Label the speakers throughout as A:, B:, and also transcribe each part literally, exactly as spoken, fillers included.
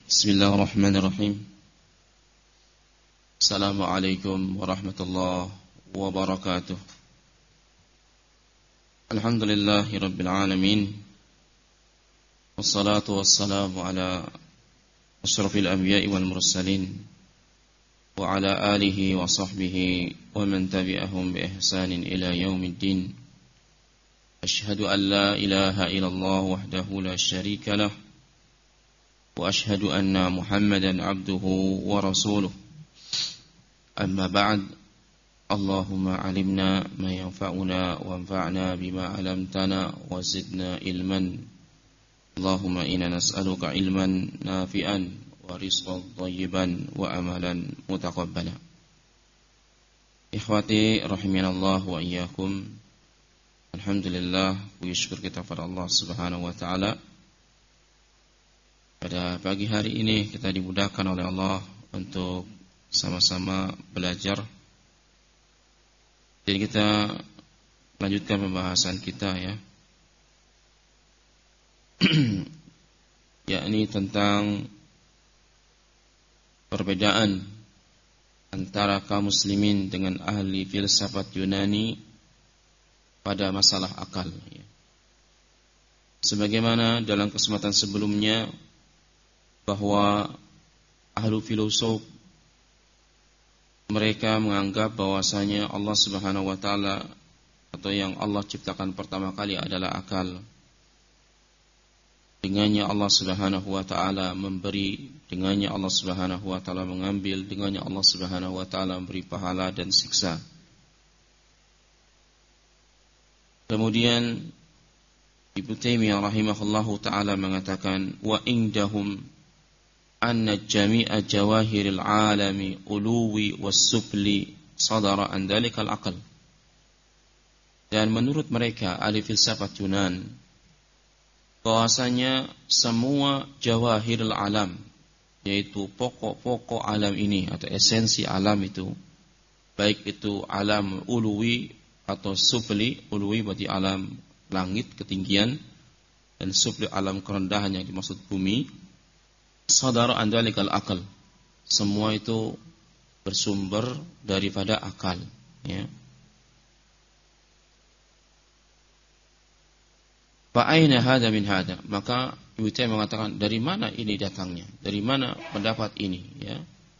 A: Bismillahirrahmanirrahim. Assalamualaikum warahmatullahi wabarakatuh. Alhamdulillahi rabbil alamin. Wassalatu wassalamu ala asyrafil anbiya'i wal mursalin wa ala alihi wa sahbihi wa man tabi'ahum bi ihsanin ila yaumiddin. Asyhadu an la ilaha illallah wahdahu la syarika lah wa asyhadu anna Muhammadan abduhu wa rasuluh. Amma ba'd. Allahumma alimna ma yanfa'una wanfa'na bima 'allamtana wa zidna ilman. Allahumma inna nas'aluka ilman nafi'an wa rizqan thayyiban wa amalan mutaqabbala. Ikhwati rahimanallah wa iyyakum. Alhamdulillah, puji syukur kita kepada Allah Subhanahu wa taala. Pada pagi hari ini kita dimudahkan oleh Allah untuk sama-sama belajar. Jadi kita lanjutkan pembahasan kita ya. Yakni tentang perbedaan antara kaum muslimin dengan ahli filsafat Yunani pada masalah akal ya. Sebagaimana dalam kesempatan sebelumnya bahwa ahlu filosof mereka menganggap bahwasanya Allah Subhanahu wa taala atau yang Allah ciptakan pertama kali adalah akal. Dengannya Allah Subhanahu wa taala memberi, dengannya Allah Subhanahu wa taala mengambil, dengannya Allah Subhanahu wa taala memberi pahala dan siksa. Kemudian Ibnu Taimiyah rahimahullahu taala mengatakan wa indahum anna jami'a jawahiril alami uluwi was-sufli sadara an dalikal aql. Dan menurut mereka ahli filsafat Yunan bahwasanya semua jawahiril alam, yaitu pokok-pokok alam ini atau esensi alam itu, baik itu alam uluwi atau sufli. Uluwi berarti alam langit ketinggian, dan sufli alam kerendahan yang dimaksud bumi. Sadara an dalikal aql, semua itu bersumber daripada akal ya. Fa aina hada min hada, maka Ibnu Taimiyah mengatakan dari mana ini datangnya, dari mana pendapat ini ya.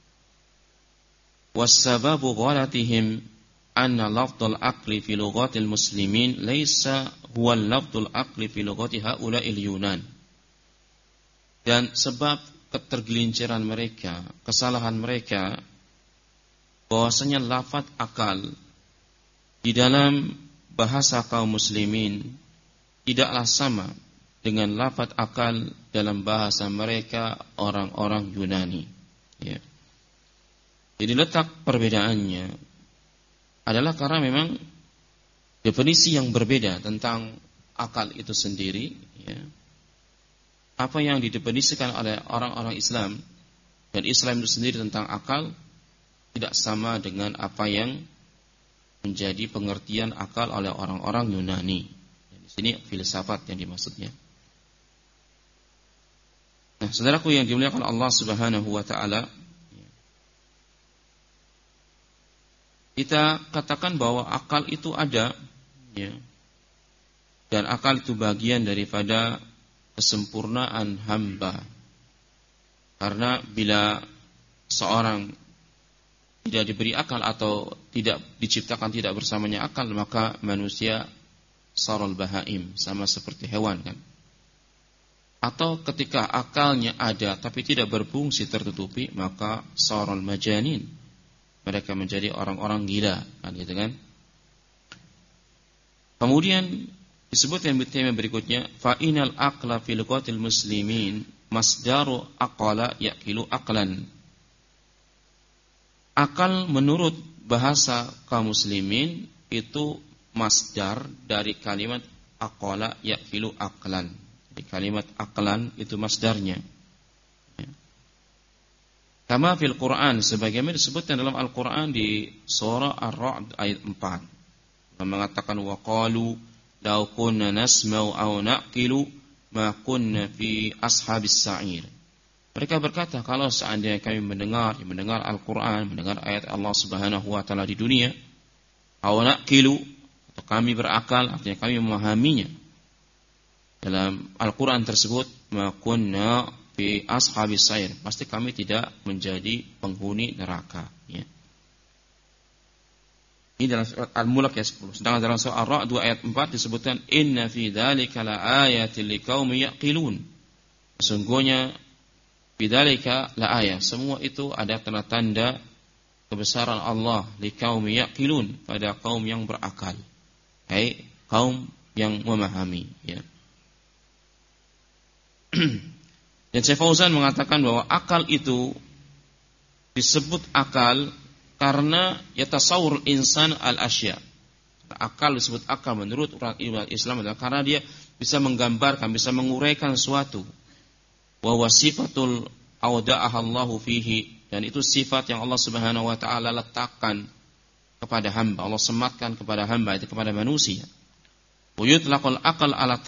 A: Was-sababu ghalatihim anna lafdhul aqli fi lughatil muslimin laisa huwa lafdhul aqli fi lughati haula'il Yunan. Dan sebab ketergelinciran mereka, kesalahan mereka, bahwasanya lafaz akal di dalam bahasa kaum muslimin tidaklah sama dengan lafaz akal dalam bahasa mereka orang-orang Yunani ya. Jadi letak perbedaannya adalah karena memang definisi yang berbeda tentang akal itu sendiri ya. Apa yang didefinisikan oleh orang-orang Islam dan Islam itu sendiri tentang akal tidak sama dengan apa yang menjadi pengertian akal oleh orang-orang Yunani. Di sini filsafat yang dimaksudnya. Nah, saudaraku yang dimuliakan Allah Subhanahu wa taala, kita katakan bahwa akal itu ada ya. Dan akal itu bagian daripada kesempurnaan hamba. Karena bila seorang tidak diberi akal atau tidak diciptakan tidak bersamanya akal, maka manusia sarul bahaim, sama seperti hewan kan. Atau ketika akalnya ada tapi tidak berfungsi, tertutupi, maka sarul majanin, mereka menjadi orang-orang gila kan gitu kan. Kemudian disebutkan yang berikutnya, fa inal aqla fil lughatil muslimin masdaru aqala yaqilu aqlan. Akal menurut bahasa kaum muslimin itu masdar dari kalimat aqala yaqilu aqlan. Di kalimat aqlan itu masdarnya. Kama fil Quran, sebagaimana disebutkan dalam Al-Quran di surah Ar-Ra'd ayat empat. Mengatakan wa qalu law kunna nasma'u aw naqilu ma kunna fi ashabis sa'ir. Mereka berkata, kalau seandainya kami mendengar, mendengar Al-Quran, mendengar ayat Allah Subhanahu wa Ta'ala di dunia, aw naqilu, atau kami berakal, artinya kami memahaminya. Dalam Al-Quran tersebut, ma kunna fi ashabis sair, pasti kami tidak menjadi penghuni neraka. Ya. Ini dalam surat Al-Mulk ayat sepuluh. Sedangkan dalam surat Ar-Ra'd dua ayat empat disebutkan, inna fi dzalika la ayatin liqaumin yaqilun. Sesungguhnya bidzalika la ayat, semua itu ada tanda-tanda kebesaran Allah liqaumin yaqilun, pada kaum yang berakal. Hai, kaum yang memahami, ya. Dan Syekh Fauzan mengatakan bahwa akal itu disebut akal karena yatasawwur insan al-asya. Akal disebut akal menurut orang Islam adalah karena dia bisa menggambarkan, bisa menguraikan suatu. Wa wasifatul awda'ahallahu fihi, dan itu sifat yang Allah Subhanahu wa taala letakkan kepada hamba, Allah sematkan kepada hamba, itu kepada manusia. Wa yutlaqul aqal ala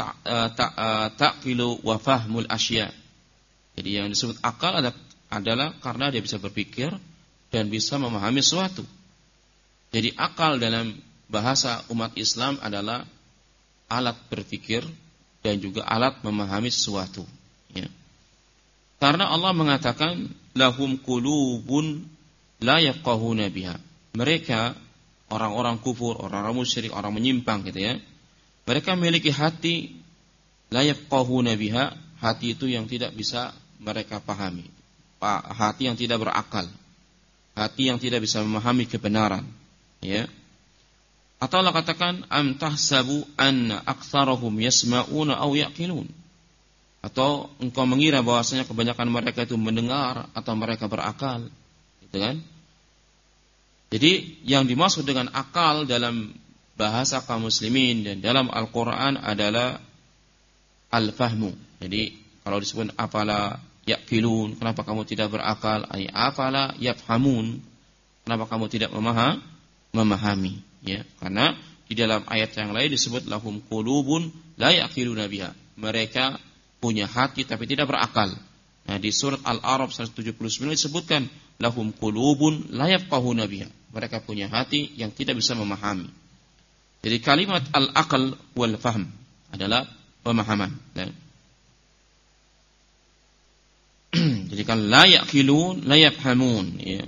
A: ta'qilu wa fahmul asya. Jadi yang disebut akal adalah karena dia bisa berpikir dan bisa memahami sesuatu. Jadi akal dalam bahasa umat Islam adalah alat berpikir dan juga alat memahami sesuatu, ya. Karena Allah mengatakan lahum qulubun la yafqahuna biha. Mereka orang-orang kufur, orang-orang musyrik, orang menyimpang gitu ya. Mereka memiliki hati la yafqahuna biha, hati itu yang tidak bisa mereka pahami. Hati yang tidak berakal. Hati yang tidak bisa memahami kebenaran, ya. Atau Allah katakan am tahsabu anna aktsarahum yasma'una aw yaqilun. Atau engkau mengira bahwasanya kebanyakan mereka itu mendengar atau mereka berakal, gitu kan? Jadi yang dimaksud dengan akal dalam bahasa kaum muslimin dan dalam Al-Qur'an adalah al-fahmu. Jadi kalau disebut afala yaqilun, kenapa kamu tidak berakal? Ay afala yafhamun, kenapa kamu tidak memaham, memahami, ya? Karena di dalam ayat yang lain disebut lahum qulubun la yaqiluna biha. Mereka punya hati tapi tidak berakal. Nah, di surat Al-A'raf seratus tujuh puluh sembilan disebutkan lahum qulubun la yafqahuna biha. Mereka punya hati yang tidak bisa memahami. Jadi kalimat al-aql wal fahm adalah pemahaman. Ya. Jadi kan la yaqilun la yafhamun, ya.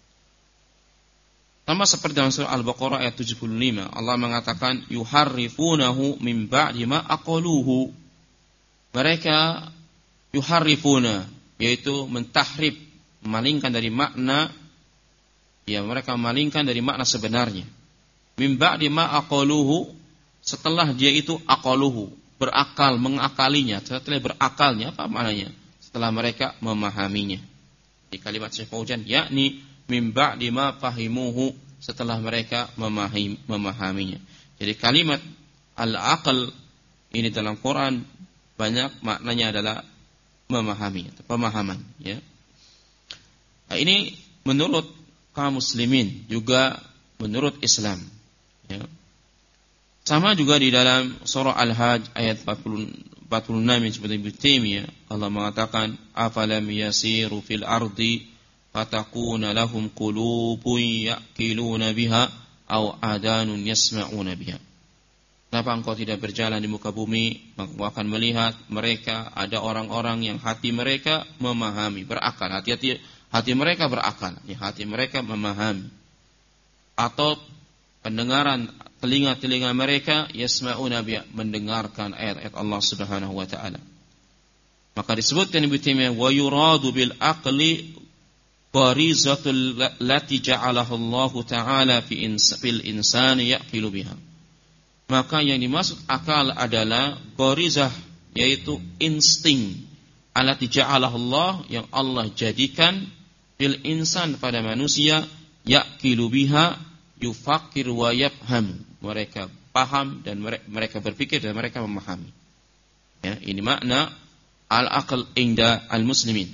A: Sama seperti dalam surah Al-Baqarah ayat tujuh puluh lima, Allah mengatakan yuharrifunahu min ba'di ma aqaluhu. Mereka yuharrifuna, yaitu mentahrif, memalingkan dari makna, ya, mereka memalingkan dari makna sebenarnya. Min ba'di ma aqaluhu, setelah dia itu aqaluhu, berakal, mengakalinya. Setelah berakalnya, apa maknanya? Setelah mereka memahaminya. Di kalimat Syekh Fauzan, yakni min ba'di ma fahimuhu, setelah mereka memahami, memahaminya. Jadi kalimat al-aql ini dalam Quran banyak maknanya adalah memahami, pemahaman, ya. Nah, ini menurut kaum muslimin, juga menurut Islam, ya. Sama juga di dalam surah Al-Hajj ayat empat puluh enam seperti Ibnu Taimiyah, Allah mengatakan afalam yasiru fil ardi fatakuna lahum qulubun yaqiluna biha aw adanun yasma'una biha. Kenapa engkau tidak berjalan di muka bumi? Engkau akan melihat mereka, ada orang-orang yang hati mereka memahami, berakal. Hati-hati, hati mereka berakal, ya, hati mereka memahami. Atau pendengaran telinga-telinga mereka yasma'una biha, mendengarkan ayat-ayat Allah Subhanahu wa taala. Maka disebutkan Ibnu Taimiyah wa yuradu bil aqli barizatul lati ja'alaha Allah taala fi fil insani yaqilu biha. Maka yang dimaksud akal adalah barizah, yaitu insting allati ja'alaha Allah, yang Allah jadikan fil insan, pada manusia, yaqilu biha, yufakir wa yafham. Mereka paham dan mereka berpikir dan mereka memahami. Ya, ini makna al-aql inda al-muslimin.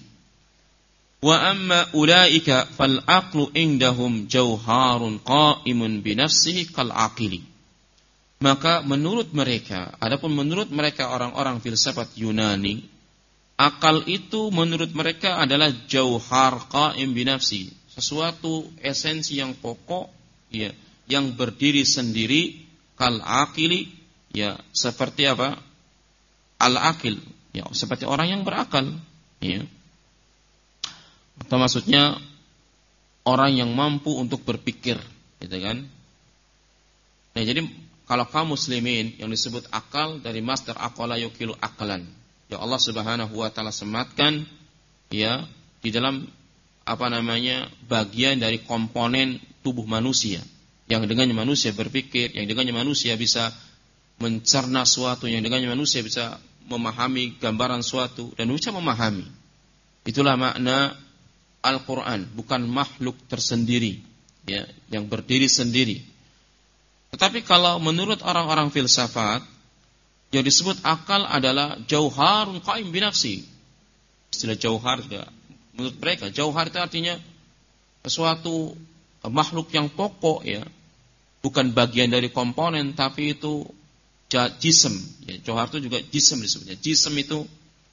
A: Wa amma ulaika fal aqlu indahum jauharun qa'imun bi nafsihi kal aqili. Maka menurut mereka, adapun menurut mereka orang-orang filsafat Yunani, akal itu menurut mereka adalah jauhar qaim binafsi, sesuatu esensi yang pokok, ya, yang berdiri sendiri, kal akili, ya, seperti apa? Al akil, ya, seperti orang yang berakal, ya. Atau maksudnya orang yang mampu untuk berpikir, gitu kan? Nah, jadi kalau kaum muslimin yang disebut akal dari masdar aqala yuqilu aqlan. Ya Allah Subhanahu wa taala sematkan, ya, di dalam apa namanya? Bagian dari komponen tubuh manusia yang dengannya manusia berpikir, yang dengannya manusia bisa mencerna suatu, yang dengannya manusia bisa memahami gambaran suatu dan bisa memahami. Itulah makna Al-Qur'an, bukan makhluk tersendiri, ya, yang berdiri sendiri. Tetapi kalau menurut orang-orang filsafat, yang disebut akal adalah jauharun qaim binafsi. Istilah jauhar juga menurut mereka, jauhar itu artinya sesuatu makhluk yang pokok, ya, bukan bagian dari komponen, tapi itu jism. Ya, jauhar itu juga jism disebutnya. Jism itu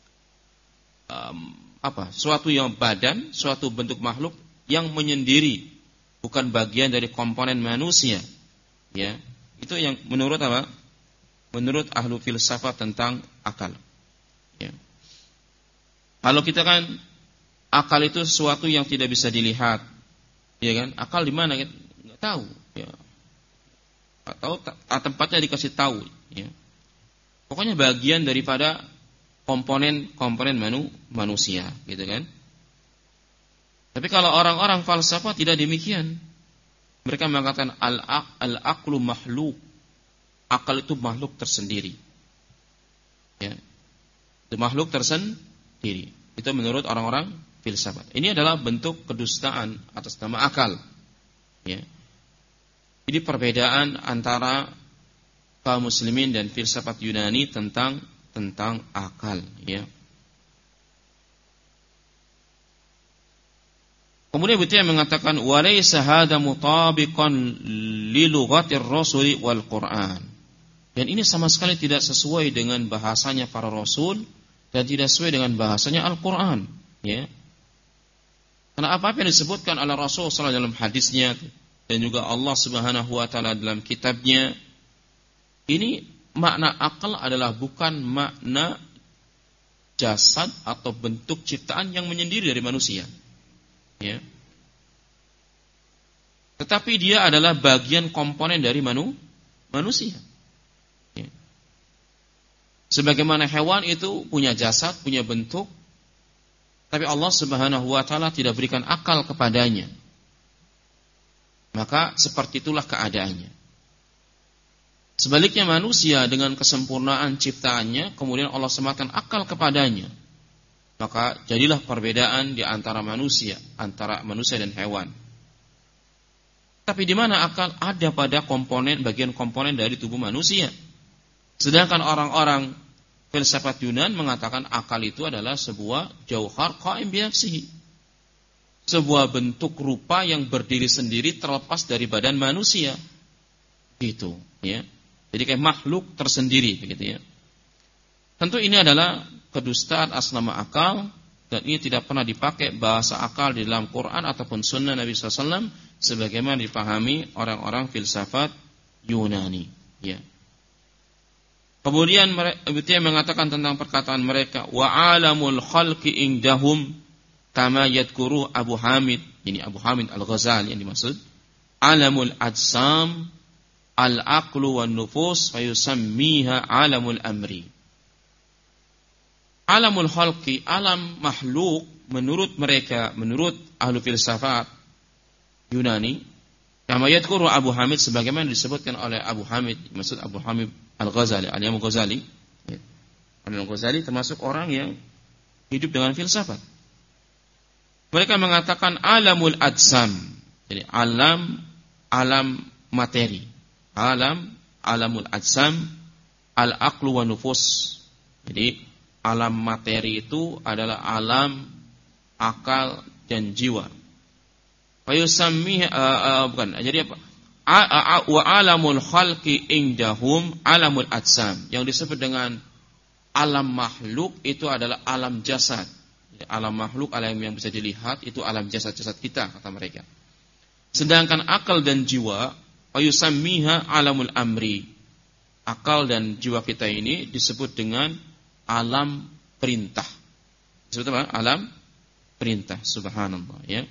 A: um, apa? Suatu yang badan, suatu bentuk makhluk yang menyendiri, bukan bagian dari komponen manusia. Ya, itu yang menurut apa? Menurut ahlu filsafat tentang akal. Ya. Kalau kita kan akal itu sesuatu yang tidak bisa dilihat, ya kan? Akal di mana kita nggak tahu. Ya. Atau tempatnya dikasih tahu. Ya. Pokoknya bagian daripada komponen-komponen manu, manusia, gitu kan? Tapi kalau orang-orang falsafah tidak demikian. Mereka mengatakan al-aqlu makhluk. Akal itu makhluk tersendiri. Ya. Itu makhluk tersendiri. Itu menurut orang-orang filsafat. Ini adalah bentuk kedustaan atas nama akal. Ya. Ini perbedaan antara kaum muslimin dan filsafat Yunani tentang tentang akal, ya. Kemudian beliau mengatakan walaysa hadza mutabiqan li lughatir rasuli wal Qur'an. Dan ini sama sekali tidak sesuai dengan bahasanya para rasul dan tidak sesuai dengan bahasanya Al-Qur'an, ya. Karena apa-apa yang disebutkan oleh Rasul sallallahu alaihi wasallam dalam hadisnya dan juga Allah Subhanahu wa taala dalam kitabnya, ini makna akal adalah bukan makna jasad atau bentuk ciptaan yang menyendiri dari manusia. Ya. Tetapi dia adalah bagian komponen dari manu, manusia. Ya. Sebagaimana hewan itu punya jasad, punya bentuk, tapi Allah Subhanahu wa taala tidak berikan akal kepadanya. Maka seperti itulah keadaannya. Sebaliknya manusia dengan kesempurnaan ciptaannya, kemudian Allah sematkan akal kepadanya. Maka jadilah perbedaan di antara manusia, antara manusia dan hewan. Tapi di mana akal ada pada komponen, bagian komponen dari tubuh manusia. Sedangkan orang-orang filsafat Yunan mengatakan akal itu adalah sebuah jauhar qaim bi nafsihi. Sebuah bentuk rupa yang berdiri sendiri terlepas dari badan manusia. Gitu, ya. Jadi kayak makhluk tersendiri, begitu ya. Tentu ini adalah kedustaan atas nama akal, dan ini tidak pernah dipakai bahasa akal di dalam Quran ataupun Sunnah Nabi sallallahu alaihi wasallam sebagaimana dipahami orang-orang filsafat Yunani. Ya. Kemudian mereka mengatakan tentang perkataan mereka, wa alamul khalqi indahum kama yadhkuru Abu Hamid, ini Abu Hamid Al-Ghazali yang dimaksud, alamul ajsam al-aqlu wan nufus fayusammiha alamul amri. Alamul khalqi, alam makhluk menurut mereka, menurut ahlu filsafat Yunani, kama yadhkuru Abu Hamid sebagaimana disebutkan oleh Abu Hamid, maksud Abu Hamid Al-Ghazali, Al-Imam Al-Ghazali. Ya. Al-Imam Al-Ghazali termasuk orang yang hidup dengan filsafat. Mereka mengatakan alamul ajsam. Jadi alam alam materi. Alam alamul ajsam al-aqlu wa nufus. Jadi alam materi itu adalah alam akal dan jiwa. Fayusammi uh, uh, bukan. Jadi apa? A, a, a, wa alamul khalqi indahum alamul ajsam. Yang disebut dengan alam makhluk itu adalah alam jasad. Alam makhluk, alam yang bisa dilihat itu alam jasad-jasad kita, kata mereka. Sedangkan akal dan jiwa, ayusammiha alamul amri. Akal dan jiwa kita ini disebut dengan alam perintah. Disebut apa? Alam perintah. Subhanallah, ya.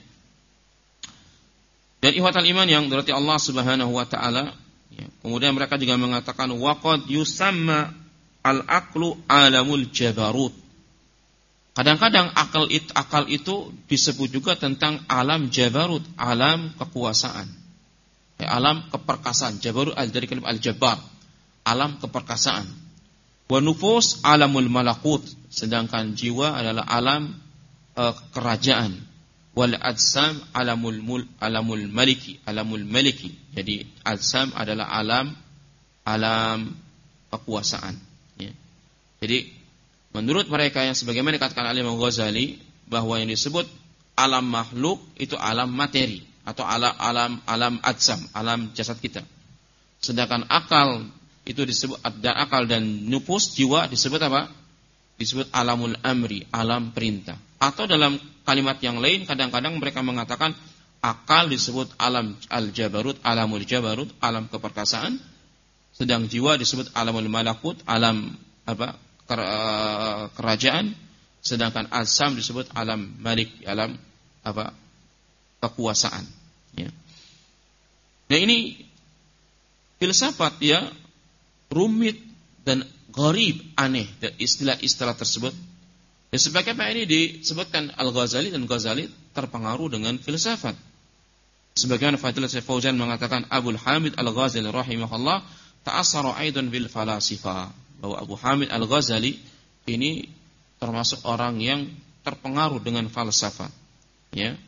A: Dan ihwatal iman yang berarti Allah Subhanahu wa taala, ya. Kemudian mereka juga mengatakan waqad yusamma al-aqlu alamul jabarut. Kadang-kadang akal itu, akal itu disebut juga tentang alam jabarut, alam kekuasaan. Ya, alam keperkasaan. Jabarut dari kalimat al-jabbar, alam keperkasaan. Wa nufus alamul malakut, sedangkan jiwa adalah alam uh, kerajaan. Wal adsam alamul mul, alamul maliki, alamul maliki. Jadi adsam adalah alam alam kekuasaan, ya. Jadi menurut mereka yang sebagaimana dikatakan oleh Imam Ghazali bahwa yang disebut alam makhluk itu alam materi atau alam alam alam adsam, alam jasad kita. Sedangkan akal itu disebut, dan akal dan nufus jiwa disebut apa? Disebut alamul amri, alam perintah. Atau dalam kalimat yang lain kadang-kadang mereka mengatakan akal disebut alam al-jabarut, alamul jabarut, alam keperkasaan, sedang jiwa disebut alamul malakut, alam apa? kerajaan, sedangkan asam disebut alam malik, alam apa? kekuasaan, ya. Nah, ini filsafat ya rumit dan gharib, aneh, dan istilah-istilah tersebut. Dan sebagaimana ini disebutkan Al-Ghazali, dan Ghazali terpengaruh dengan filsafat. Sebagaimana Fadilah Syekh Fauzan mengatakan Abul Hamid Al-Ghazali rahimahullah ta'assara aidan bil falasifa, bahwa Abu Hamid Al-Ghazali ini termasuk orang yang terpengaruh dengan falsafat, ya.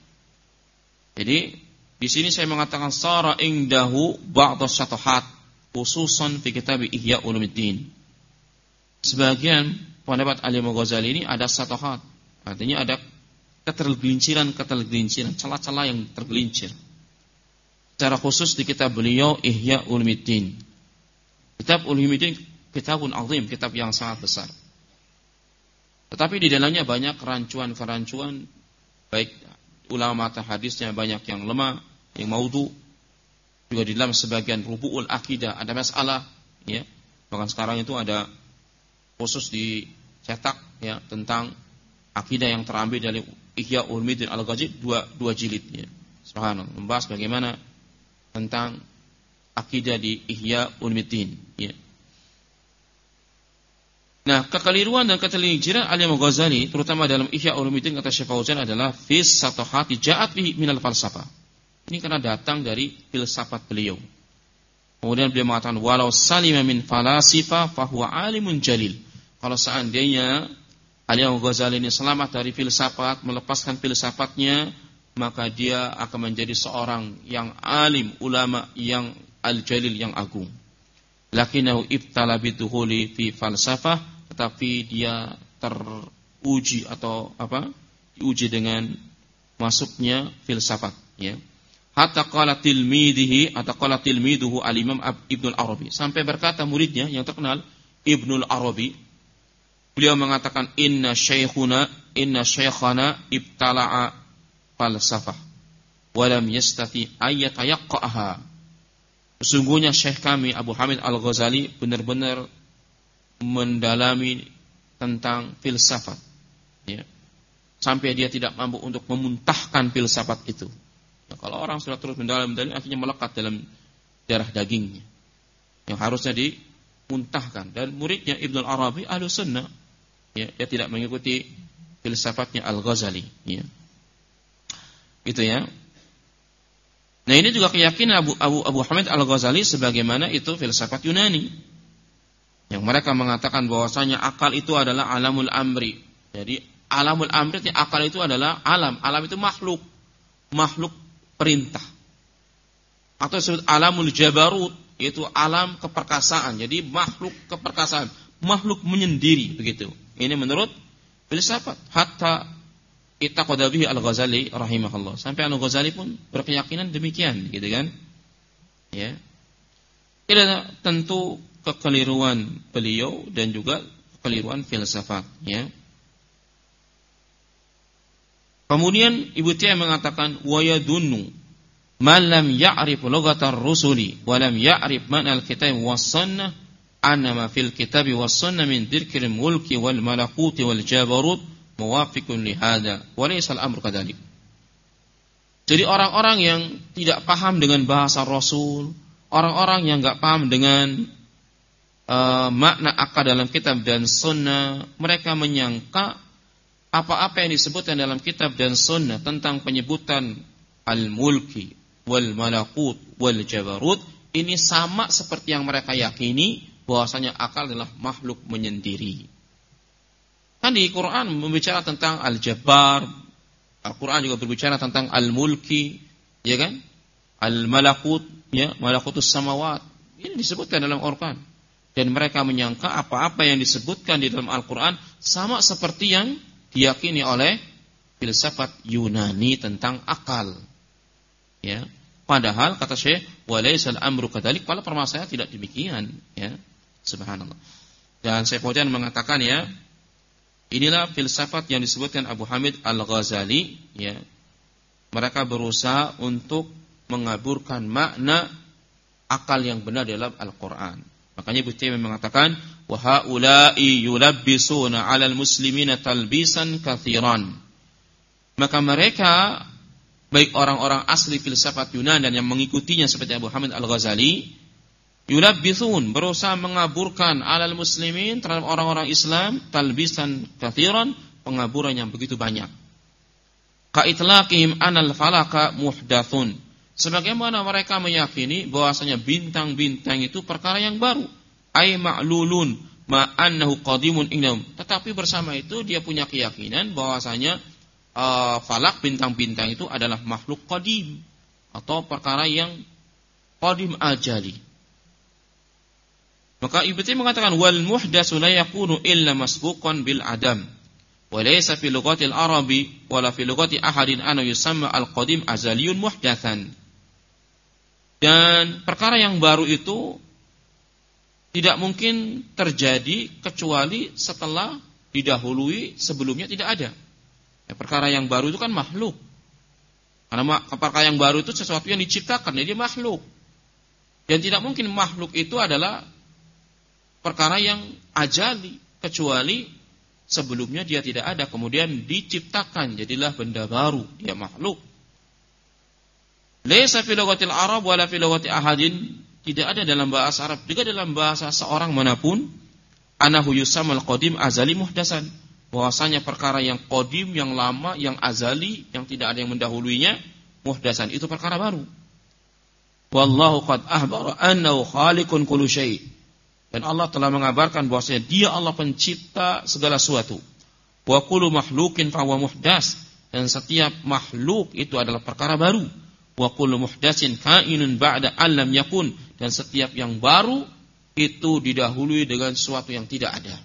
A: Jadi di sini saya mengatakan sara indahu ba'd asy-syatahat khususan fi kitab Ihya Ulumuddin. Sebagian pendapat Al-Imam Ghazali ini ada syatahat, artinya ada ketergelinciran-ketergelinciran, celah-celah yang tergelincir. Secara khusus di kitab beliau Ihya Ulumuddin. Kitab Ulumuddin kitabun azim, kitab yang sangat besar. Tetapi di dalamnya banyak kerancuan-kerancuan, baik ulama mata hadisnya banyak yang lemah, yang maudhu. Juga di dalam sebagian rubu'ul akidah ada masalah, ya. Bahkan sekarang itu ada khusus dicetak, ya, tentang akidah yang terambil dari Ihya Ulumuddin Al-Ghazali, dua dua jilid, ya. Subhanallah, membahas bagaimana tentang akidah di Ihya Ulumuddin, ya. Nah, kekeliruan dan ketergelinciran Al-Imam Ghazali terutama dalam Ihya Ulumuddin kata Syekh Fauzan adalah fis satahati ja'at bihi minal falsafah. Ini karena datang dari filsafat beliau. Kemudian beliau mengatakan walau salima min falasifa fahuwa alimun jalil. Kalau seandainya Al-Imam Ghazali ini selamat dari filsafat, melepaskan filsafatnya, maka dia akan menjadi seorang yang alim, ulama yang al-jalil, yang agung. Lakinahu ibtala bidukhuli fi falsafah, tetapi dia teruji atau apa? diuji dengan masuknya filsafat, ya. Hatta qala tilmidihi, hatta qala tilmiduhu al-Imam Ibnul Arabi, sampai berkata muridnya yang terkenal Ibnul Arabi, beliau mengatakan inna syekhuna inna syekhana ibtala'a falsafah wa lam yastati ayatayaqqaha. Sesungguhnya syekh kami Abu Hamid Al-Ghazali benar-benar mendalami tentang filsafat, ya, sampai dia tidak mampu untuk memuntahkan filsafat itu. Nah, kalau orang sudah terus mendalam-dalam, akhirnya melekat dalam darah dagingnya, yang harusnya dimuntahkan. Dan muridnya Ibnul Arabi Ahlus Sunnah, ya, dia tidak mengikuti filsafatnya Al-Ghazali, ya. Itu, ya. Nah, ini juga keyakinan Abu Abu Abu Hamid Al-Ghazali sebagaimana itu filsafat Yunani, yang mereka mengatakan bahwasanya akal itu adalah alamul amri. Jadi alamul amri, akal itu adalah alam. Alam itu makhluk, makhluk perintah. Atau disebut alamul jabarut, yaitu alam keperkasaan. Jadi makhluk keperkasaan, makhluk menyendiri, begitu. Ini menurut filsafat. Hatta ittaqada bihi Al-Ghazali rahimahullah. Sampai Al-Ghazali pun berkeyakinan demikian, gitu kan? Ya. Tidak tentu kekeliruan beliau dan juga kekeliruan filsafat, ya. Kemudian Ibnu Taimiyah mengatakan wa yadunnu man lam ya'rif lughatar rusuli wa lam ya'rif ma'nal kitab was sunnah annama fil kitabi was sunnah min dzikri mulki wal malakuti wal jabarut muwafiqun li hadza wa laysa al-amru kadzalik. Jadi orang-orang yang tidak paham dengan bahasa Rasul, orang-orang yang enggak paham dengan uh, makna akal dalam kitab dan sunnah, mereka menyangka apa-apa yang disebutkan dalam kitab dan sunnah tentang penyebutan al-mulki wal malakut wal jabarut ini sama seperti yang mereka yakini bahwasanya akal adalah makhluk menyendiri. Kan di Quran berbicara tentang al-jabbar, Al-Quran juga berbicara tentang al-mulki, ya kan? Al-malakut, ya, malakutus samawat. Ini disebutkan dalam Al-Quran. Dan mereka menyangka apa-apa yang disebutkan di dalam Al-Quran sama seperti yang diyakini oleh filsafat Yunani tentang akal. Ya, padahal kata Syekh, walaysal amru kadzalik, pada permasalahan tidak demikian, ya. Subhanallah. Dan Syekh Fauzan mengatakan, ya, inilah filsafat yang disebutkan Abu Hamid Al-Ghazali, ya. Mereka berusaha untuk mengaburkan makna akal yang benar dalam Al-Qur'an. Makanya Ibnu Taimiyah mengatakan wa haula'i yulabbisuna 'alal muslimina talbisan katsiran. Maka mereka baik orang-orang asli filsafat Yunani dan yang mengikutinya seperti Abu Hamid Al-Ghazali yulabbisun berusaha mengaburkan 'alal muslimin terhadap orang-orang Islam talbisan katsiran, pengaburan yang begitu banyak. Ka itlaqihim anal falaka muhdatsun. Sebagaimana mereka meyakini bahwasanya bintang-bintang itu perkara yang baru, ay ma'lulun ma annahu qadimun indahum. Tetapi bersama itu dia punya keyakinan bahwasanya uh, falak bintang-bintang itu adalah makhluk qadim atau perkara yang qadim ajali. Maka Ibnu Taimiyah mengatakan wal muhdatsu la yakunu illa masbuqan bil adam. Wa laysa fi lughatil arabi wala fi lughati ahadin an yusamma al-qadim azaliyun muhdatsan. Dan perkara yang baru itu tidak mungkin terjadi kecuali setelah didahului sebelumnya tidak ada. Ya, perkara yang baru itu kan makhluk. Karena perkara yang baru itu sesuatu yang diciptakan, jadi makhluk. Dan tidak mungkin makhluk itu adalah perkara yang ajali kecuali sebelumnya dia tidak ada, kemudian diciptakan jadilah benda baru, dia makhluk. Laisa fi lughatil Arab wala fi lughati ahadin, tidak ada dalam bahasa Arab juga dalam bahasa seorang manapun anahu yusammal qadim azali muhdasan, bahwasanya perkara yang qadim, yang lama, yang azali, yang tidak ada yang mendahuluinya, muhdasan itu perkara baru. Wallahu qad ahbara annahu khaliqun kulli syai'. Dan Allah telah mengabarkan bahwasanya Dia Allah pencipta segala sesuatu. Wa kullu makhluqin fa huwa muhdas, dan setiap makhluk itu adalah perkara baru. Wa kullu muhdatsin kainun ba'da allam yakun, dan setiap yang baru itu didahului dengan sesuatu yang tidak ada.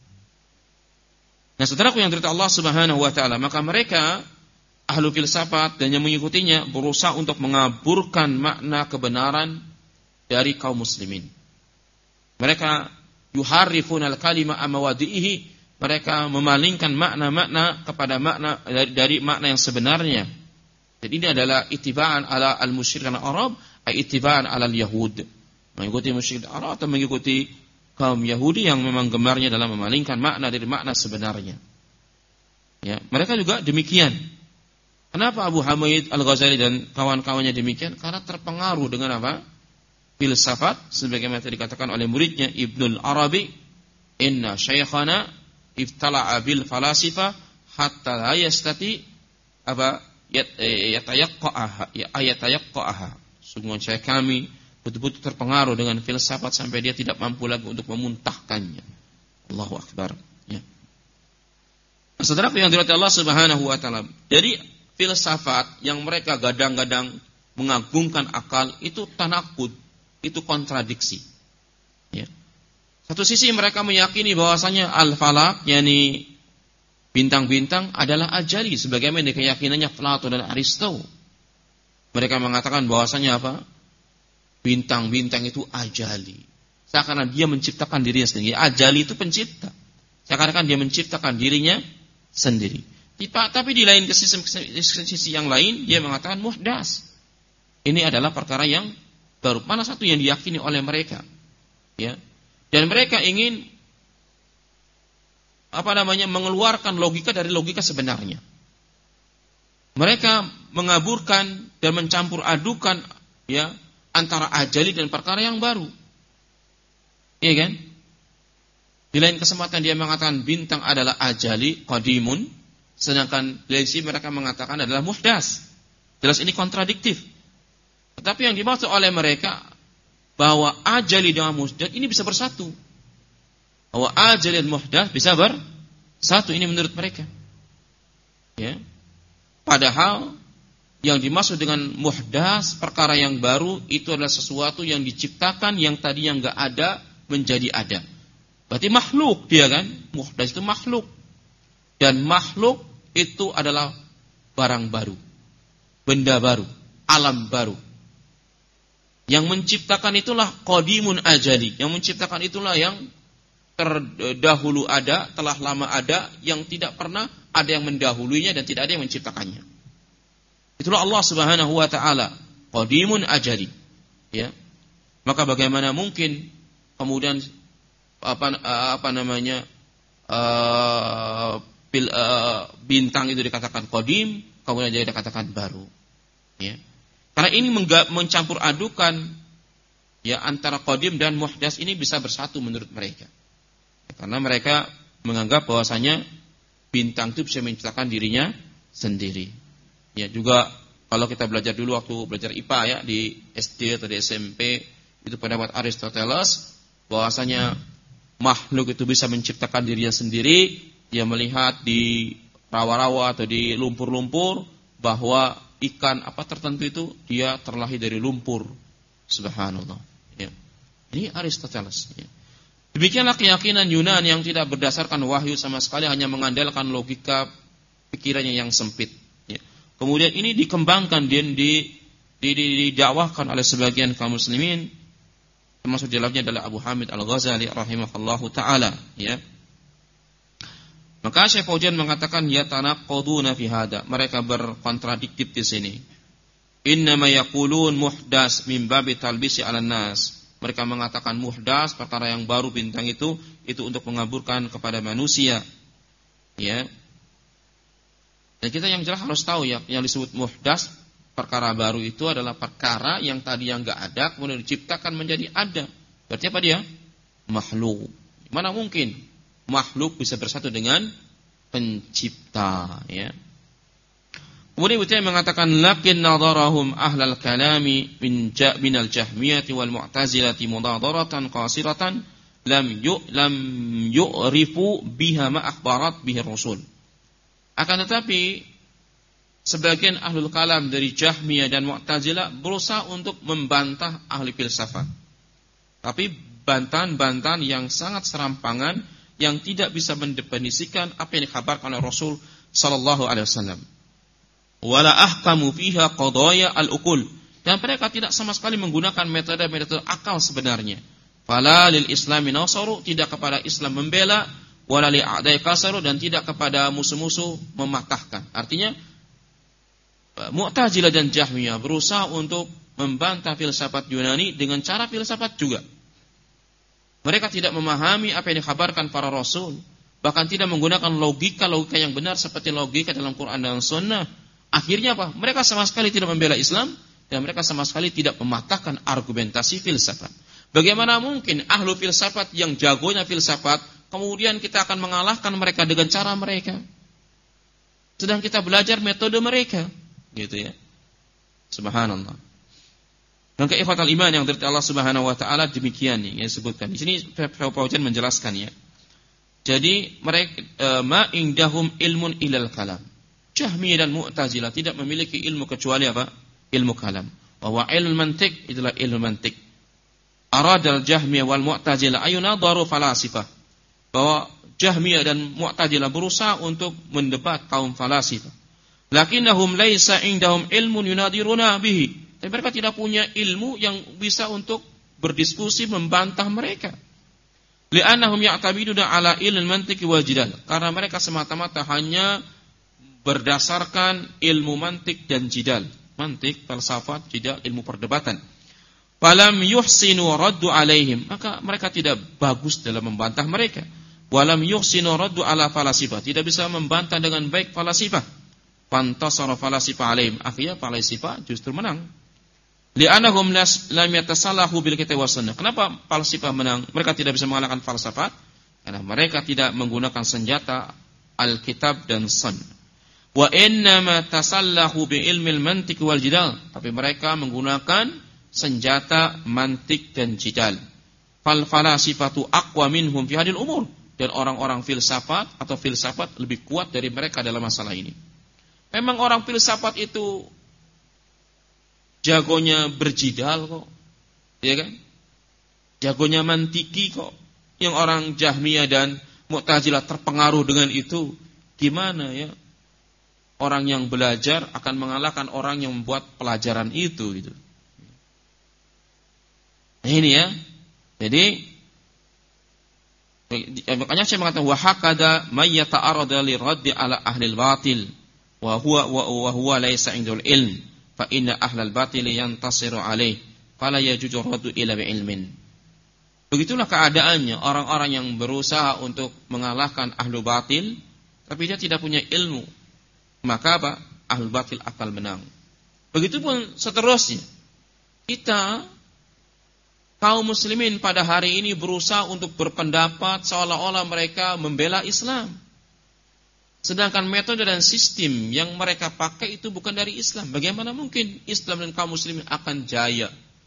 A: Nah, saudaraku yang dirahmati Allah Subhanahu wa taala, maka mereka ahlu filsafat dan yang mengikutinya berusaha untuk mengaburkan makna kebenaran dari kaum muslimin. Mereka yuharrifuna al-kalima amawadihi, mereka memalingkan makna-makna kepada makna dari, dari makna yang sebenarnya. Jadi ini adalah ittiba'an ala al-musyrikin Arab, ay ittiba'an ala al-yahud. Mengikuti musyrikin Arab atau mengikuti kaum Yahudi yang memang gemarnya dalam memalingkan makna dari makna sebenarnya. Ya, mereka juga demikian. Kenapa Abu Hamid Al-Ghazali dan kawan-kawannya demikian? Karena terpengaruh dengan apa? Filsafat, sebagaimana tadi dikatakan oleh muridnya Ibnul Arabi, inna syaikhana iftala'a bil falasifa hatta la yastati apa yatayaqqa'aha ayatayaqqa'aha. Sungguh saya kami betul-betul terpengaruh dengan filsafat sampai dia tidak mampu lagi untuk memuntahkannya. Allahu akbar, ya. Saudaraku yang dirahmati Allah Subhanahu wa taala, dari filsafat yang mereka gadang-gadang mengagungkan akal itu tanakud, itu kontradiksi. Ya. Satu sisi mereka meyakini bahwasanya al-falak, yakni bintang-bintang adalah ajali sebagaimana keyakinannya Plato dan Aristo. Mereka mengatakan bahwasanya apa? Bintang-bintang itu ajali. Seakan dia menciptakan dirinya sendiri. Ajali itu pencipta. Seakan-akan dia menciptakan dirinya sendiri. Tapi di lain sisi, sisi yang lain dia mengatakan muhdas. Ini adalah perkara yang baru. Mana satu yang diyakini oleh mereka? Ya. Dan mereka ingin apa namanya mengeluarkan logika dari logika sebenarnya. Mereka mengaburkan dan mencampur adukan ya antara ajali dan perkara yang baru. Iya kan? Di lain kesempatan dia mengatakan bintang adalah ajali, qadimun, sedangkan di sisi mereka mengatakan adalah muhdas. Jelas ini kontradiktif. Tetapi yang dimaksud oleh mereka bahwa ajali dengan muhdas ini bisa bersatu. Bahwa ajali dan muhdas bisa bersatu, ini menurut mereka. Ya. Padahal yang dimaksud dengan muhdas, perkara yang baru, itu adalah sesuatu yang diciptakan yang tadi yang enggak ada menjadi ada. Berarti makhluk dia kan? Muhdas itu makhluk. Dan makhluk itu adalah barang baru, benda baru, alam baru. Yang menciptakan itulah qadimun ajali. Yang menciptakan itulah yang terdahulu ada, telah lama ada, yang tidak pernah ada yang mendahulunya dan tidak ada yang menciptakannya. Itulah Allah Subhanahu wa taala, qadimun ajali. Ya. Maka bagaimana mungkin kemudian apa apa namanya uh, bil, uh, bintang itu dikatakan qadim, kemudian jadi dikatakan baru. Ya. Karena ini mencampur adukan ya antara qadim dan muhdas ini bisa bersatu menurut mereka. Karena mereka menganggap bahwasanya bintang itu bisa menciptakan dirinya sendiri. Ya, juga kalau kita belajar dulu waktu belajar I P A ya di S D atau di S M P, itu pendapat Aristoteles bahwasanya makhluk itu bisa menciptakan dirinya sendiri. Dia melihat di rawa-rawa atau di lumpur-lumpur bahwa ikan apa tertentu itu dia terlahir dari lumpur. Subhanallah. Ya. Ini Aristoteles. Ya. Demikianlah keyakinan Yunan yang tidak berdasarkan wahyu sama sekali, hanya mengandalkan logika pikirannya yang sempit. Ya. Kemudian ini dikembangkan dan di, di, di, didakwahkan oleh sebagian kaum muslimin, termasuk di dalamnya adalah Abu Hamid Al-Ghazali rahimahullahu taala. Ya. Maka Syekh Fauzan mengatakan ya tanaqquduna fi hada, mereka berkontradiktif di sini. Innama yaqulun muhdas min babi talbisi 'alan nas. Mereka mengatakan muhdas, perkara yang baru bintang itu, itu untuk mengaburkan kepada manusia. Ya. Dan kita yang jelas harus tahu ya, yang disebut muhdas, perkara baru itu adalah perkara yang tadi yang enggak ada, kemudian diciptakan menjadi ada. Berarti apa dia? Makhluk. Mana mungkin makhluk bisa bersatu dengan pencipta, ya. Kemudian Ibnu Taimiyah mengatakan lakin nadarahum ahlal kalami min ja' minal jahmiyati wal mu'tazilati mudadaratan qasiratan lam yu lam yu'rifu biha ma akhbarat bihi rasul. Akan tetapi sebagian ahlul kalam dari Jahmiyah dan Mu'tazilah berusaha untuk membantah ahli filsafat. Tapi bantahan-bantahan yang sangat serampangan yang tidak bisa mendefinisikan apa yang dikabarkan oleh Rasul sallallahu alaihi wasallam. Wala ahkamu fiha qadaya al-uqul, dan mereka tidak sama sekali menggunakan metode-metode akal sebenarnya. Fala lil islami nasaru, tidak kepada Islam membela, wala li a'dai kasaru, dan tidak kepada musuh-musuh mematahkan. Artinya Mu'tazilah dan Jahmiyah berusaha untuk membantah filsafat Yunani dengan cara filsafat juga. Mereka tidak memahami apa yang dikabarkan para rasul, bahkan tidak menggunakan logika-logika yang benar seperti logika dalam Quran dan Sunnah. Akhirnya apa? Mereka sama sekali tidak membela Islam dan mereka sama sekali tidak mematahkan argumentasi filsafat. Bagaimana mungkin ahlu filsafat yang jagonya filsafat kemudian kita akan mengalahkan mereka dengan cara mereka? Sedang kita belajar metode mereka, gitu ya. Subhanallah. Dan keikhwatal iman yang dari Allah Subhanahu wa taala demikian nih yang disebutkan. Di sini Syekh Fauzan menjelaskan ya. Jadi mereka ma indahum ilmun ilal kalam. Jahmiyah dan Mu'tazilah tidak memiliki ilmu kecuali apa? Ilmu kalam. Wa ilmu mantiq itulah ilmu mantiq. Aradal Jahmiyah wal Mu'tazilah ayunadaru falasifah. Bahwa Jahmiyah dan Mu'tazilah berusaha untuk mendebat kaum falasifah. Lakinnahum laisa indahum ilmun yunadiruna bihi. Tapi mereka tidak punya ilmu yang bisa untuk berdiskusi membantah mereka. Li'annahum ya'tabiduna ala ilmil mantiq wal jidal. Karena mereka semata-mata hanya berdasarkan ilmu mantik dan jidal. Mantik, falsafat, jidal, ilmu perdebatan. Falam yuhsinu raddu alaihim. Maka mereka tidak bagus dalam membantah mereka. Walam yuhsinu raddu ala falasifah. Tidak bisa membantah dengan baik falasifah. Fantasara falasifah alaihim. Akhirnya falasifah justru menang. Li'annahum lam yatasallahu bil kitabi was sunnah. Kenapa falsafah menang? Mereka tidak bisa mengalahkan falsafat karena mereka tidak menggunakan senjata Alkitab dan Sunnah. Wa innama tasallahu bi ilmil mantiq wal jidal. Tapi mereka menggunakan senjata mantik dan jidal. Fal falasifatu aqwa minhum fi hadil umur. Dan orang-orang filsafat atau filsafat lebih kuat dari mereka dalam masalah ini. Memang orang filsafat itu jagonya berjidal kok, ya kan? Jagonya mantiki kok. Yang orang Jahmiyah dan Mu'tazilah terpengaruh dengan itu, gimana ya? Orang yang belajar akan mengalahkan orang yang membuat pelajaran itu, gitu. Nah, ini ya. Jadi makanya saya mengatakan wa hakada may yata'arrada li raddi ala ahli al-batil wa huwa wa huwa laysa indul ilm. Fa inna ahlal batil yantasiru alaih fala yajuzu raddu ila bi'ilmin. Begitulah keadaannya orang-orang yang berusaha untuk mengalahkan ahlu batil tapi dia tidak punya ilmu, maka apa? Ahlu batil akan menang. Begitupun seterusnya. Kita kaum muslimin pada hari ini berusaha untuk berpendapat seolah-olah mereka membela Islam. Sedangkan metode dan sistem yang mereka pakai itu bukan dari Islam. Bagaimana mungkin Islam dan kaum muslimin akan jaya,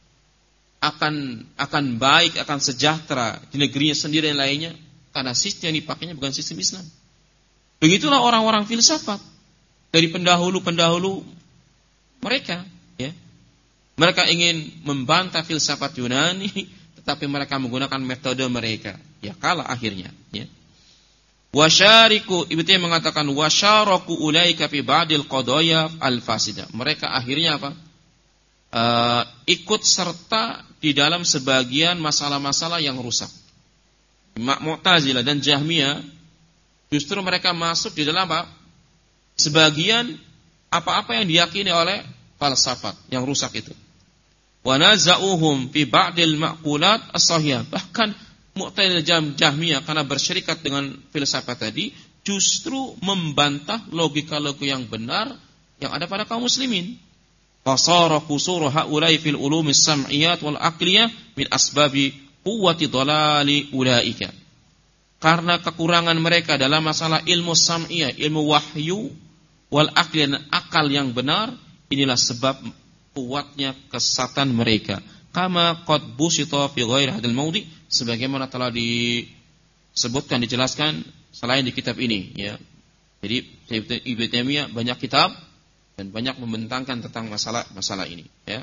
A: akan akan baik, akan sejahtera di negerinya sendiri dan lainnya, karena sistem yang dipakainya bukan sistem Islam. Begitulah orang-orang filsafat dari pendahulu-pendahulu mereka, ya. Mereka ingin membantah filsafat Yunani, tetapi mereka menggunakan metode mereka. Ya kalah akhirnya, ya. Wasyariku, Ibnu Taimiyah mengatakan wasyaraku ulaika fi ba'dil qadaya al-fasida. Mereka akhirnya apa? Uh, ikut serta di dalam sebagian masalah-masalah yang rusak. Mu'tazilah dan Jahmiyah justru mereka masuk di dalam apa? Sebagian apa-apa yang diyakini oleh falsafat yang rusak itu. Wa naza'uhum fi ba'dil ma'qulat as-sahihah. Bahkan Mu'tazilah Jahmiyah karena bersyirikat dengan filsafat tadi justru membantah logika-logika yang benar yang ada pada kaum muslimin. Fasara qusuru haula'i fil ulumis sam'iyat wal aqliyah min asbabi quwwati dhalali ulaika. Karena kekurangan mereka dalam masalah ilmu sam'iyah, ilmu wahyu wal aqliyah dan akal yang benar, inilah sebab kuatnya kesesatan mereka. Kama qad busita fi ghairi hadil maudi, sebagaimana telah disebutkan dijelaskan selain di kitab ini, ya. Jadi Ibnu Taimiyah banyak kitab dan banyak membentangkan tentang masalah-masalah ini, ya.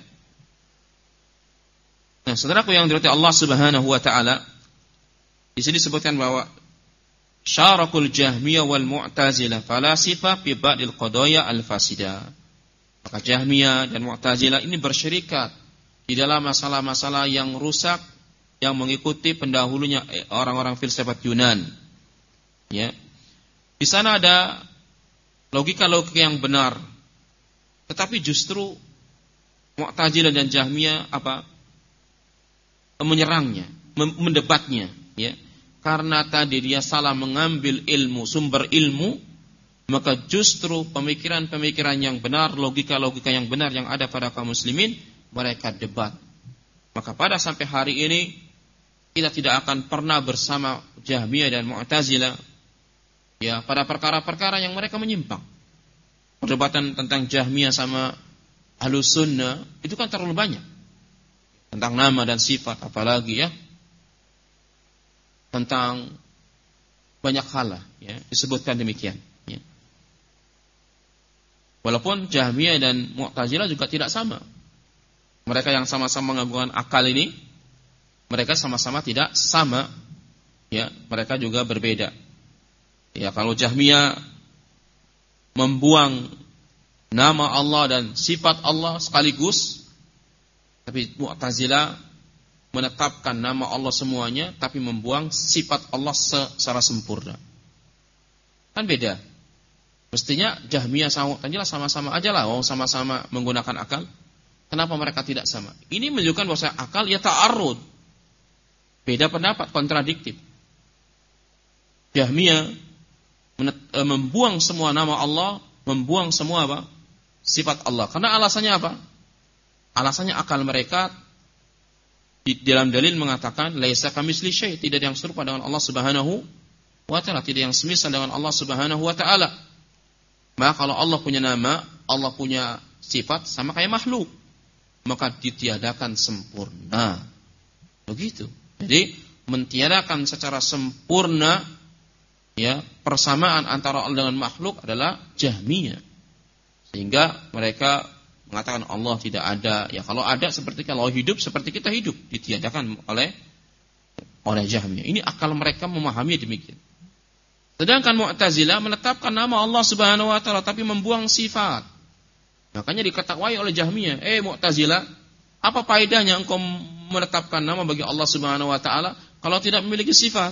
A: Nah, saudaraku yang dirahmati Allah Subhanahu wa taala, di sini disebutkan bahwa syarakul Jahmiyah wal Mu'tazilah falasifah fi ba'dil qadaya al-fasida. Maka Jahmiyah dan Mu'tazilah ini bersyirikat di dalam masalah-masalah yang rusak yang mengikuti pendahulunya orang-orang filsafat Yunan. Ya. Di sana ada logika-logika yang benar. Tetapi justru Mu'tazilah dan Jahmiyah apa? Menyerangnya, mendebatnya, ya. Karena tadi dia salah mengambil ilmu, sumber ilmu, maka justru pemikiran-pemikiran yang benar, logika-logika yang benar yang ada pada kaum muslimin mereka debat. Maka pada sampai hari ini kita tidak akan pernah bersama Jahmiyah dan Mu'tazilah, ya, pada perkara-perkara yang mereka menyimpang. Perdebatan tentang Jahmiyah sama Ahlus Sunnah itu kan terlalu banyak. Tentang nama dan sifat, apalagi ya. Tentang banyak hal, ya, disebutkan demikian, ya. Walaupun Jahmiyah dan Mu'tazilah juga tidak sama. Mereka yang sama-sama mengagungkan akal ini, mereka sama-sama tidak sama, ya, mereka juga berbeda. Ya, kalau Jahmiyah membuang nama Allah dan sifat Allah sekaligus, tapi Mu'tazilah menetapkan nama Allah semuanya, tapi membuang sifat Allah secara sempurna. Kan beda. Mestinya Jahmiyah sama Mu'tazilah sama-sama aja lah, oh sama-sama menggunakan akal. Kenapa mereka tidak sama? Ini menunjukkan bahwa akal ya ta'arud. Beda pendapat, kontradiktif. Jahmiyah membuang semua nama Allah, membuang semua apa? Sifat Allah. Karena alasannya apa? Alasannya akal mereka di dalam dalil mengatakan laisa kamitsli syai', tidak ada yang serupa dengan Allah Subhanahu wa taala, tidak yang semisal dengan Allah Subhanahu wa taala. Maka kalau Allah punya nama, Allah punya sifat sama kayak makhluk, maka ditiadakan sempurna. Begitu. Jadi mentiadakan secara sempurna ya persamaan antara Allah dengan makhluk adalah Jahmiyah. Sehingga mereka mengatakan Allah tidak ada. Ya kalau ada seperti kalau hidup seperti kita hidup, ditiadakan oleh oleh Jahmiyah. Ini akal mereka memahami demikian. Sedangkan Mu'tazilah menetapkan nama Allah Subhanahu wa taala tapi membuang sifat. Makanya diketahui oleh Jahmiyah, "Eh Mu'tazilah, apa faedahnya engkau menetapkan nama bagi Allah Subhanahu wa taala kalau tidak memiliki sifat?"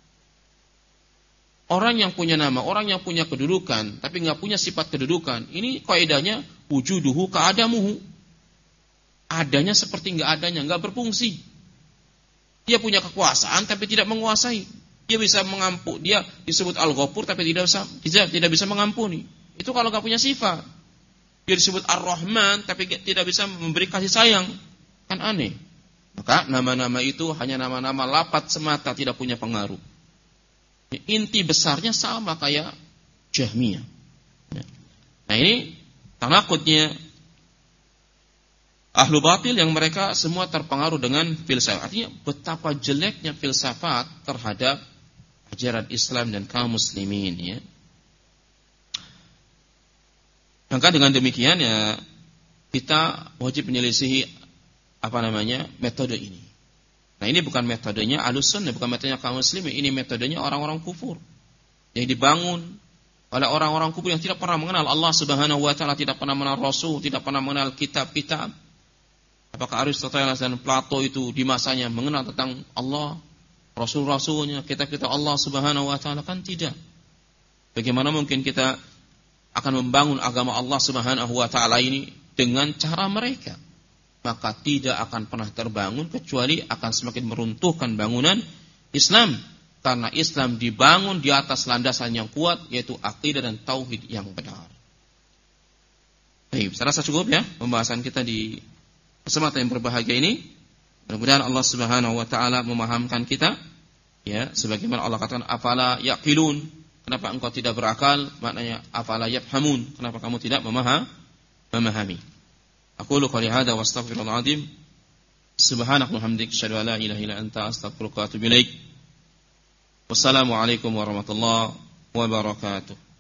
A: Orang yang punya nama, orang yang punya kedudukan, tapi nggak punya sifat kedudukan, ini kaidahnya wujuduhu ka'adamuhu. Adanya seperti nggak adanya, nggak berfungsi. Dia punya kekuasaan, tapi tidak menguasai. Dia bisa mengampuni, dia disebut Al-Ghafur, tapi tidak bisa, tidak, tidak bisa mengampuni. Itu kalau nggak punya sifat. Dia disebut Ar-Rahman, tapi tidak bisa memberi kasih sayang. Kan aneh. Maka nama-nama itu hanya nama-nama lafaz semata, tidak punya pengaruh. Inti besarnya sama kayak Jahmiyah. Nah ini tanakudnya ahlu batil yang mereka semua terpengaruh dengan filsafat. Artinya betapa jeleknya filsafat terhadap ajaran Islam dan kaum muslimin. Ya. Maka dengan demikian ya kita wajib menyelisihi apa namanya metode ini. Nah ini bukan metodenya Ahlussunnah, bukan metodenya kaum muslimin, ini metodenya orang-orang kufur yang dibangun oleh orang-orang kufur yang tidak pernah mengenal Allah Subhanahu wa taala, tidak pernah mengenal Rasul, tidak pernah mengenal kitab-kitab. Apakah Aristoteles dan Plato itu di masanya mengenal tentang Allah, Rasul-Rasulnya, kitab-kitab Allah Subhanahu wa taala? Kan tidak. Bagaimana mungkin kita akan membangun agama Allah Subhanahu wa taala ini dengan cara mereka? Maka tidak akan pernah terbangun kecuali akan semakin meruntuhkan bangunan Islam. Karena Islam dibangun di atas landasan yang kuat, yaitu akidah dan tauhid yang benar. Baik, saya rasa cukup ya pembahasan kita di kesempatan yang berbahagia ini. Mudah-mudahan Allah Subhanahu wa taala memahamkan kita ya, sebagaimana Allah katakan afala yaqilun, kenapa engkau tidak berakal? Maknanya afala yafhamun, kenapa kamu tidak memaham, memahami? Aqulu qouli hadza wa astaghfirullahal azim. Subhanaka wa bihamdika asyhadu an la ilaha illa anta astaghfiruka wa atubu ilaik. Wassalamu alaikum warahmatullahi wabarakatuh.